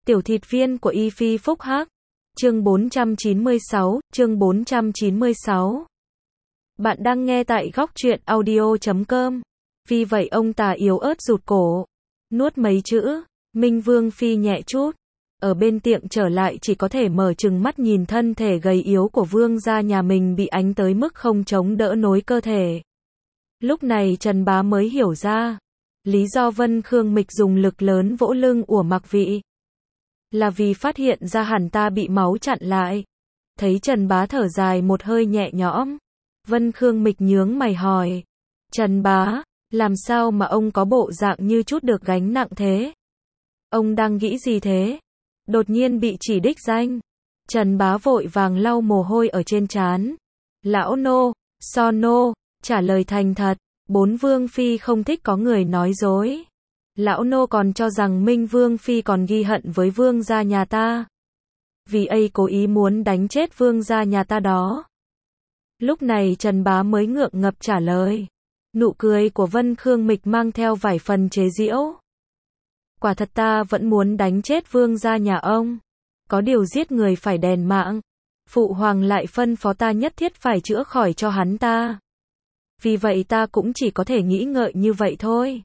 Tiểu thịt viên của Y Phi Phúc Hắc. Chương 496. Bạn đang nghe tại góc truyện audio.com. Vì vậy ông ta yếu ớt rụt cổ, nuốt mấy chữ, Minh Vương Phi nhẹ chút. Ở bên tiệm trở lại chỉ có thể mở trừng mắt nhìn thân thể gầy yếu của vương gia nhà mình bị ánh tới mức không chống đỡ nổi cơ thể. Lúc này Trần Bá mới hiểu ra, lý do Vân Khương Mịch dùng lực lớn vỗ lưng của Mặc Vĩ là vì phát hiện ra hắn ta bị máu chặn lại. Thấy Trần Bá thở dài một hơi nhẹ nhõm, Vân Khương Mịch nhướng mày hỏi, Trần Bá, làm sao mà ông có bộ dạng như chút được gánh nặng thế? Ông đang nghĩ gì thế? Đột nhiên bị chỉ đích danh. Trần Bá vội vàng lau mồ hôi ở trên trán. Lão nô, so nô, trả lời thành thật, bốn vương phi không thích có người nói dối. Lão nô còn cho rằng Minh Vương Phi còn ghi hận với vương gia nhà ta. Vì ấy cố ý muốn đánh chết vương gia nhà ta đó. Lúc này Trần Bá mới ngượng ngập trả lời. Nụ cười của Vân Khương Mịch mang theo vài phần chế giễu. Quả thật ta vẫn muốn đánh chết vương gia nhà ông. Có điều giết người phải đền mạng. Phụ hoàng lại phân phó ta nhất thiết phải chữa khỏi cho hắn ta. Vì vậy ta cũng chỉ có thể nghĩ ngợi như vậy thôi.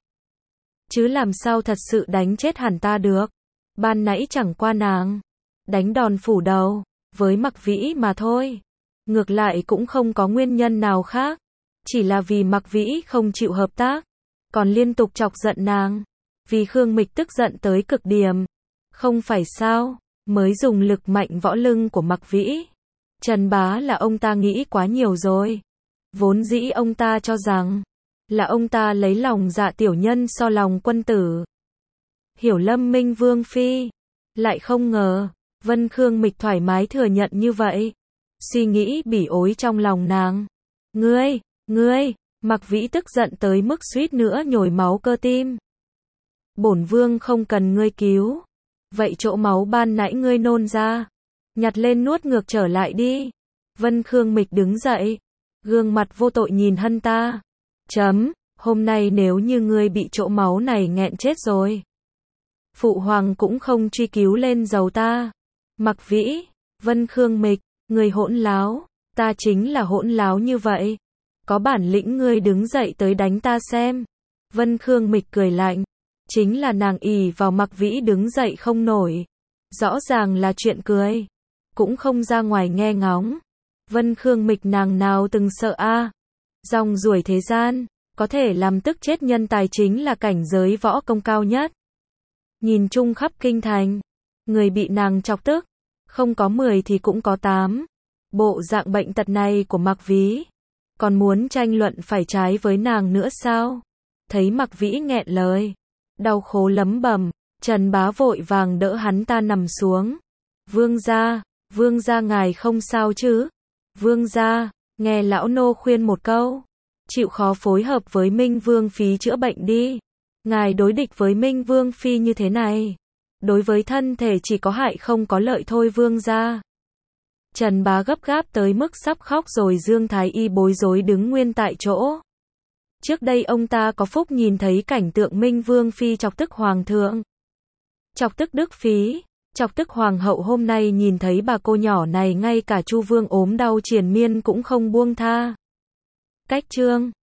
Chứ làm sao thật sự đánh chết hẳn ta được. Ban nãy chẳng qua nàng đánh đòn phủ đầu với Mặc Vĩ mà thôi. Ngược lại cũng không có nguyên nhân nào khác. Chỉ là vì Mặc Vĩ không chịu hợp tác, còn liên tục chọc giận nàng. Vì Khương Mịch tức giận tới cực điểm. Không phải sao, mới dùng lực mạnh võ lưng của Mặc Vĩ. Trần Bá là ông ta nghĩ quá nhiều rồi. Vốn dĩ ông ta cho rằng là ông ta lấy lòng dạ tiểu nhân so lòng quân tử. Hiểu lầm Minh Vương Phi. Lại không ngờ, Vân Khương Mịch thoải mái thừa nhận như vậy. Suy nghĩ bỉ ối trong lòng nàng. Ngươi, Mặc Vĩ tức giận tới mức suýt nữa nhồi máu cơ tim. Bổn vương không cần ngươi cứu. Vậy chỗ máu ban nãy ngươi nôn ra, nhặt lên nuốt ngược trở lại đi. Vân Khương Mịch đứng dậy, gương mặt vô tội nhìn hắn ta. Hôm nay nếu như ngươi bị chỗ máu này nghẹn chết rồi, phụ hoàng cũng không truy cứu lên dầu ta. Mặc Vĩ, Vân Khương Mịch, người hỗn láo, ta chính là hỗn láo như vậy. Có bản lĩnh ngươi đứng dậy tới đánh ta xem. Vân Khương Mịch cười lạnh, chính là nàng ỷ vào Mặc Vĩ đứng dậy không nổi. Rõ ràng là chuyện cười, cũng không ra ngoài nghe ngóng. Vân Khương Mịch nàng nào từng sợ a. Rong ruổi thế gian, có thể làm tức chết nhân tài chính là cảnh giới võ công cao nhất. Nhìn chung khắp kinh thành, người bị nàng chọc tức, không có 10 thì cũng có 8. Bộ dạng bệnh tật này của Mặc Vĩ, còn muốn tranh luận phải trái với nàng nữa sao? Thấy Mặc Vĩ nghẹn lời, đau khổ lấm bầm, Trần Bá vội vàng đỡ hắn ta nằm xuống. Vương gia ngài không sao chứ? Vương gia, nghe lão nô khuyên một câu, chịu khó phối hợp với Minh Vương Phi chữa bệnh đi. Ngài đối địch với Minh Vương Phi như thế này, đối với thân thể chỉ có hại không có lợi thôi vương gia. Trần Bá gấp gáp tới mức sắp khóc rồi. Dương Thái Y bối rối đứng nguyên tại chỗ. Trước đây ông ta có phúc nhìn thấy cảnh tượng Minh Vương Phi chọc tức Hoàng thượng, chọc tức Đức Phi, chọc tức Hoàng hậu. Hôm nay nhìn thấy bà cô nhỏ này ngay cả Chu Vương ốm đau triền miên cũng không buông tha. Cách chương